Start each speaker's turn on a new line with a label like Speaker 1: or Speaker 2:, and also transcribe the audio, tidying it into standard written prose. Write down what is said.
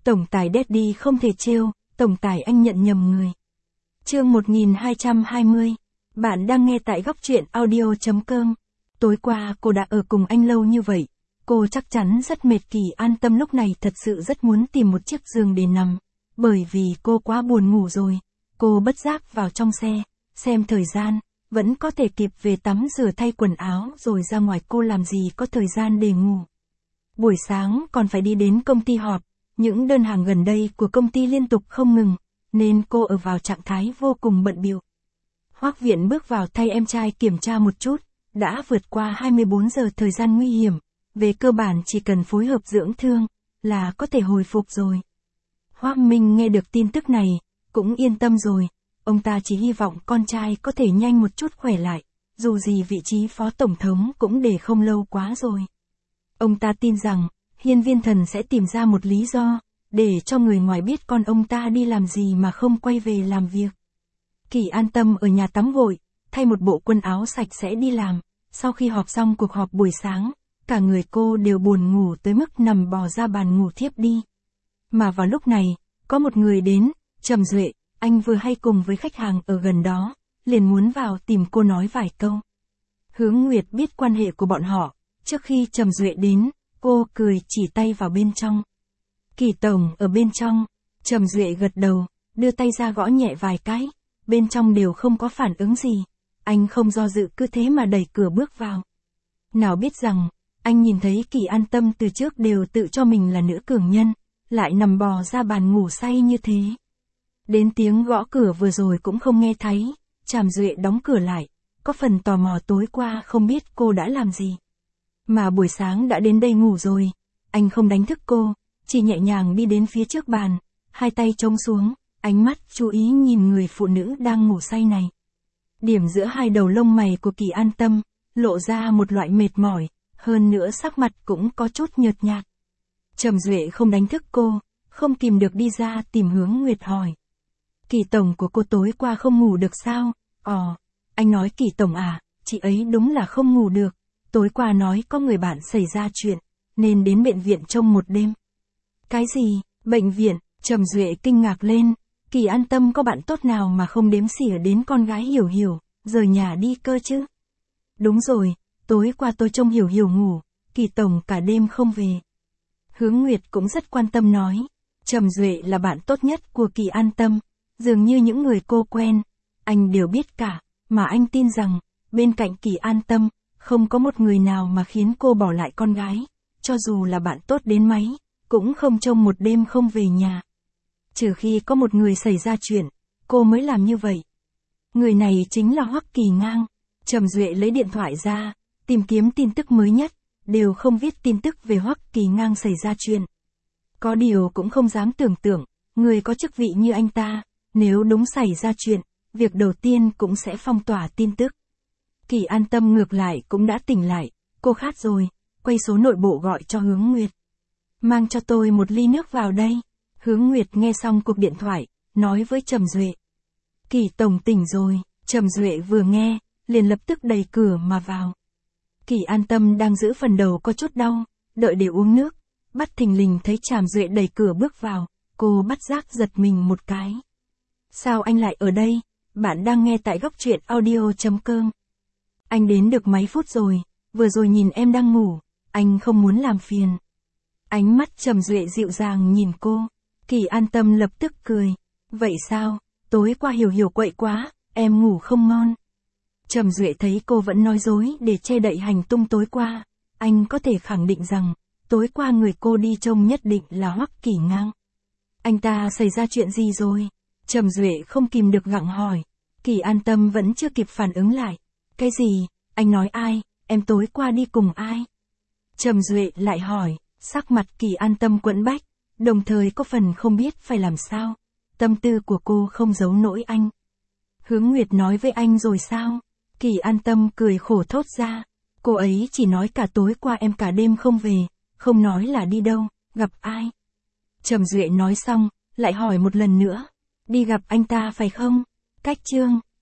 Speaker 1: Tổng tài Daddy không thể trêu, tổng tài anh nhận nhầm người. Chương 1220. Bạn đang nghe tại góc truyện audio.com. Tối qua cô đã ở cùng anh lâu như vậy. Cô chắc chắn rất mệt. Kỳ An Tâm lúc này thật sự rất muốn tìm một chiếc giường để nằm. Bởi vì cô quá buồn ngủ rồi. Cô bất giác vào trong xe, xem thời gian, vẫn có thể kịp về tắm rửa thay quần áo rồi ra ngoài. Cô làm gì có thời gian để ngủ. Buổi sáng còn phải đi đến công ty họp. Những đơn hàng gần đây của công ty liên tục không ngừng, nên cô ở vào trạng thái vô cùng bận bịu. Hoắc Viện bước vào thay em trai kiểm tra một chút, đã vượt qua 24 giờ thời gian nguy hiểm, về cơ bản chỉ cần phối hợp dưỡng thương, là có thể hồi phục rồi. Hoắc Minh nghe được tin tức này, cũng yên tâm rồi, ông ta chỉ hy vọng con trai có thể nhanh một chút khỏe lại, dù gì vị trí phó tổng thống cũng để không lâu quá rồi. Ông ta tin rằng, Hiên Viên Thần sẽ tìm ra một lý do, để cho người ngoài biết con ông ta đi làm gì mà không quay về làm việc. Kỳ An Tâm ở nhà tắm vội, thay một bộ quần áo sạch sẽ đi làm. Sau khi họp xong cuộc họp buổi sáng, cả người cô đều buồn ngủ tới mức nằm bò ra bàn ngủ thiếp đi. Mà vào lúc này, có một người đến, Trầm Duệ, anh vừa hay cùng với khách hàng ở gần đó, liền muốn vào tìm cô nói vài câu. Hướng Nguyệt biết quan hệ của bọn họ, trước khi Trầm Duệ đến, cô cười chỉ tay vào bên trong. Kỳ tổng ở bên trong, Trầm Duệ gật đầu, đưa tay ra gõ nhẹ vài cái, bên trong đều không có phản ứng gì. Anh không do dự cứ thế mà đẩy cửa bước vào. Nào biết rằng, anh nhìn thấy Kỳ An Tâm từ trước đều tự cho mình là nữ cường nhân, lại nằm bò ra bàn ngủ say như thế. Đến tiếng gõ cửa vừa rồi cũng không nghe thấy, Trầm Duệ đóng cửa lại, có phần tò mò tối qua không biết cô đã làm gì. Mà buổi sáng đã đến đây ngủ rồi, anh không đánh thức cô, chỉ nhẹ nhàng đi đến phía trước bàn, hai tay trống xuống, ánh mắt chú ý nhìn người phụ nữ đang ngủ say này. Điểm giữa hai đầu lông mày của Kỳ An Tâm, lộ ra một loại mệt mỏi, hơn nữa sắc mặt cũng có chút nhợt nhạt. Trầm Duệ không đánh thức cô, không kìm được đi ra tìm Hướng Nguyệt hỏi. Kỳ tổng của cô tối qua không ngủ được sao? Anh nói Kỳ tổng à, chị ấy đúng là không ngủ được. Tối qua nói có người bạn xảy ra chuyện, nên đến bệnh viện trông một đêm. Cái gì, bệnh viện? Trầm Duệ kinh ngạc lên, Kỳ An Tâm có bạn tốt nào mà không đếm xỉa đến con gái Hiểu Hiểu, rời nhà đi cơ chứ? Đúng rồi, tối qua tôi trông Hiểu Hiểu ngủ, Kỳ tổng cả đêm không về. Hướng Nguyệt cũng rất quan tâm nói, Trầm Duệ là bạn tốt nhất của Kỳ An Tâm, dường như những người cô quen, anh đều biết cả, mà anh tin rằng, bên cạnh Kỳ An Tâm, không có một người nào mà khiến cô bỏ lại con gái, cho dù là bạn tốt đến mấy, cũng không trông một đêm không về nhà. Trừ khi có một người xảy ra chuyện, cô mới làm như vậy. Người này chính là Hoắc Kỳ Ngang. Trầm Duệ lấy điện thoại ra, tìm kiếm tin tức mới nhất, đều không viết tin tức về Hoắc Kỳ Ngang xảy ra chuyện. Có điều cũng không dám tưởng tượng, người có chức vị như anh ta, nếu đúng xảy ra chuyện, việc đầu tiên cũng sẽ phong tỏa tin tức. Kỳ An Tâm ngược lại cũng đã tỉnh lại, cô khát rồi, quay số nội bộ gọi cho Hướng Nguyệt. Mang cho tôi một ly nước vào đây. Hướng Nguyệt nghe xong cuộc điện thoại, nói với Trầm Duệ. Kỳ tổng tỉnh rồi, Trầm Duệ vừa nghe, liền lập tức đẩy cửa mà vào. Kỳ An Tâm đang giữ phần đầu có chút đau, đợi để uống nước, bắt thình lình thấy Trầm Duệ đẩy cửa bước vào, cô bắt giác giật mình một cái. Sao anh lại ở đây? Bạn đang nghe tại góc truyện audio.com. Anh đến được mấy phút rồi, vừa rồi nhìn em đang ngủ, anh không muốn làm phiền. Ánh mắt Trầm Duệ dịu dàng nhìn cô, Kỳ An Tâm lập tức cười. Vậy sao, tối qua Hiểu Hiểu quậy quá, em ngủ không ngon. Trầm Duệ thấy cô vẫn nói dối để che đậy hành tung tối qua, anh có thể khẳng định rằng, tối qua người cô đi trông nhất định là Hoắc Kỳ Ngang. Anh ta xảy ra chuyện gì rồi? Trầm Duệ không kìm được gặng hỏi. Kỳ An Tâm vẫn chưa kịp phản ứng lại. Cái gì? Anh nói ai? Em tối qua đi cùng ai? Trầm Duệ lại hỏi, sắc mặt Kỳ An Tâm quẫn bách, đồng thời có phần không biết phải làm sao. Tâm tư của cô không giấu nổi anh. Hướng Nguyệt nói với anh rồi sao? Kỳ An Tâm cười khổ thốt ra. Cô ấy chỉ nói cả tối qua em cả đêm không về, không nói là đi đâu, gặp ai. Trầm Duệ nói xong, lại hỏi một lần nữa. Đi gặp anh ta phải không? Cách chương